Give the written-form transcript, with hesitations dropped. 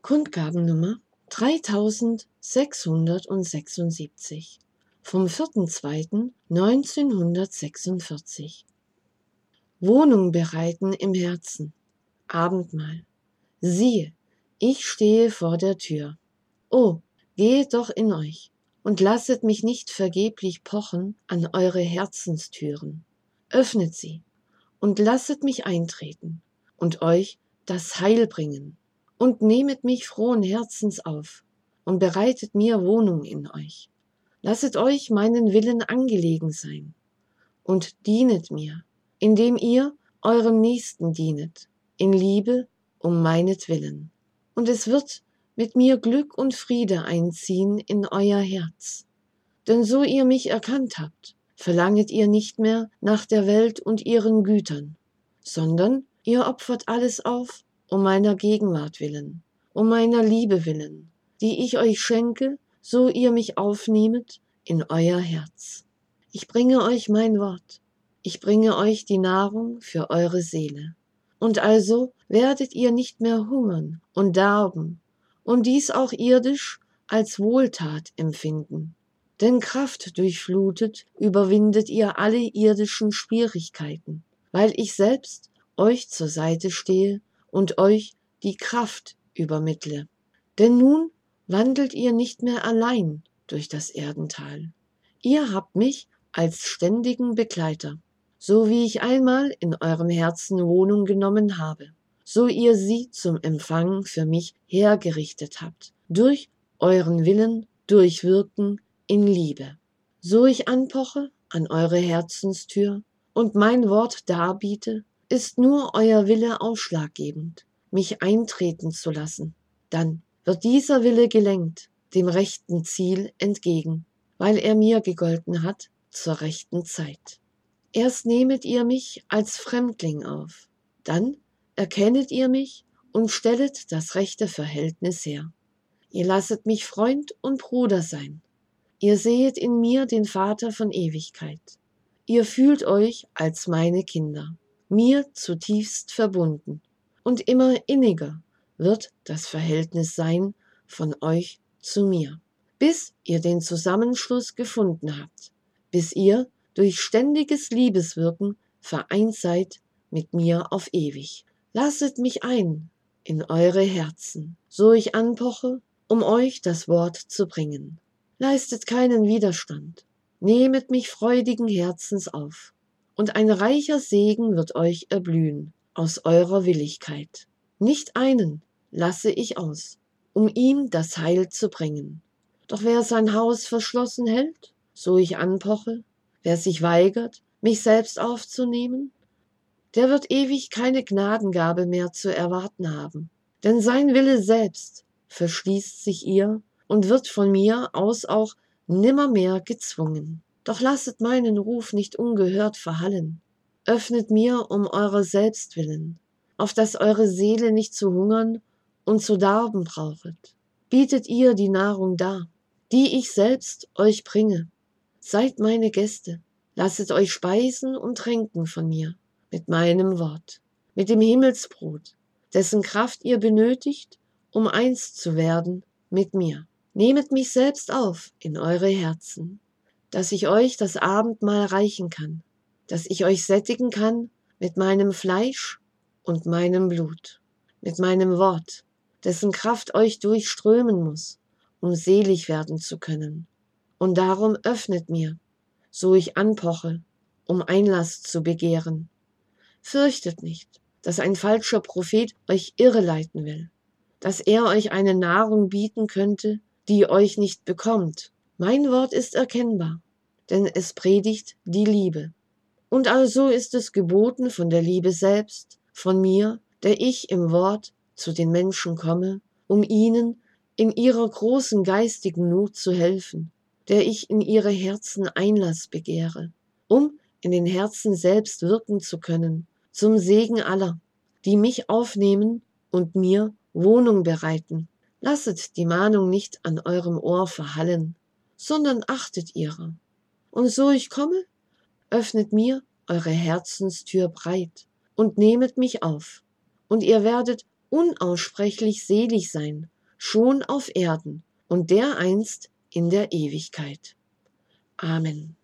Kundgabennummer 3676 vom 4.2.1946. Wohnung bereiten im Herzen. Abendmahl. Siehe, ich stehe vor der Tür. O, gehet doch in euch und lasset mich nicht vergeblich pochen an eure Herzenstüren. Öffnet sie und lasset mich eintreten und euch das Heil bringen. Und nehmet mich frohen Herzens auf und bereitet mir Wohnung in euch. Lasset euch meinen Willen angelegen sein und dienet mir, indem ihr eurem Nächsten dienet, in Liebe um meinetwillen. Und es wird mit mir Glück und Friede einziehen in euer Herz. Denn so ihr mich erkannt habt, verlanget ihr nicht mehr nach der Welt und ihren Gütern, sondern ihr opfert alles auf, um meiner Gegenwart willen, um meiner Liebe willen, die ich euch schenke, so ihr mich aufnehmet in euer Herz. Ich bringe euch mein Wort, ich bringe euch die Nahrung für eure Seele. Und also werdet ihr nicht mehr hungern und darben und dies auch irdisch als Wohltat empfinden. Denn Kraft durchflutet überwindet ihr alle irdischen Schwierigkeiten, weil ich selbst euch zur Seite stehe und euch die Kraft übermittle. Denn nun wandelt ihr nicht mehr allein durch das Erdental. Ihr habt mich als ständigen Begleiter, so wie ich einmal in eurem Herzen Wohnung genommen habe, so ihr sie zum Empfang für mich hergerichtet habt, durch euren Willen durchwirken in Liebe. So ich anpoche an eure Herzenstür und mein Wort darbiete, ist nur euer Wille ausschlaggebend, mich eintreten zu lassen. Dann wird dieser Wille gelenkt, dem rechten Ziel entgegen, weil er mir gegolten hat zur rechten Zeit. Erst nehmet ihr mich als Fremdling auf, dann erkennet ihr mich und stellet das rechte Verhältnis her. Ihr lasset mich Freund und Bruder sein. Ihr sehet in mir den Vater von Ewigkeit. Ihr fühlt euch als meine Kinder, mir zutiefst verbunden. Und immer inniger wird das Verhältnis sein von euch zu mir, bis ihr den Zusammenschluss gefunden habt, bis ihr durch ständiges Liebeswirken vereint seid mit mir auf ewig. Lasset mich ein in eure Herzen, so ich anpoche, um euch das Wort zu bringen. Leistet keinen Widerstand, nehmet mich freudigen Herzens auf, und ein reicher Segen wird euch erblühen aus eurer Willigkeit. Nicht einen lasse ich aus, um ihm das Heil zu bringen. Doch wer sein Haus verschlossen hält, so ich anpoche, wer sich weigert, mich selbst aufzunehmen, der wird ewig keine Gnadengabe mehr zu erwarten haben. Denn sein Wille selbst verschließt sich ihr und wird von mir aus auch nimmermehr gezwungen. Doch lasset meinen Ruf nicht ungehört verhallen. Öffnet mir um eurer selbst willen, auf dass eure Seele nicht zu hungern und zu darben brauchet. Bietet ihr die Nahrung dar, die ich selbst euch bringe. Seid meine Gäste, lasset euch speisen und tränken von mir, mit meinem Wort, mit dem Himmelsbrot, dessen Kraft ihr benötigt, um eins zu werden mit mir. Nehmet mich selbst auf in eure Herzen, dass ich euch das Abendmahl reichen kann, dass ich euch sättigen kann mit meinem Fleisch und meinem Blut, mit meinem Wort, dessen Kraft euch durchströmen muss, um selig werden zu können. Und darum öffnet mir, so ich anpoche, um Einlass zu begehren. Fürchtet nicht, dass ein falscher Prophet euch irreleiten will, dass er euch eine Nahrung bieten könnte, die ihr euch nicht bekommt. Mein Wort ist erkennbar, denn es predigt die Liebe. Und also ist es geboten von der Liebe selbst, von mir, der ich im Wort zu den Menschen komme, um ihnen in ihrer großen geistigen Not zu helfen, der ich in ihre Herzen Einlass begehre, um in den Herzen selbst wirken zu können, zum Segen aller, die mich aufnehmen und mir Wohnung bereiten. Lasset die Mahnung nicht an eurem Ohr verhallen, sondern achtet ihrer. Und so ich komme, öffnet mir eure Herzenstür breit und nehmet mich auf, und ihr werdet unaussprechlich selig sein schon auf Erden und dereinst in der Ewigkeit. Amen.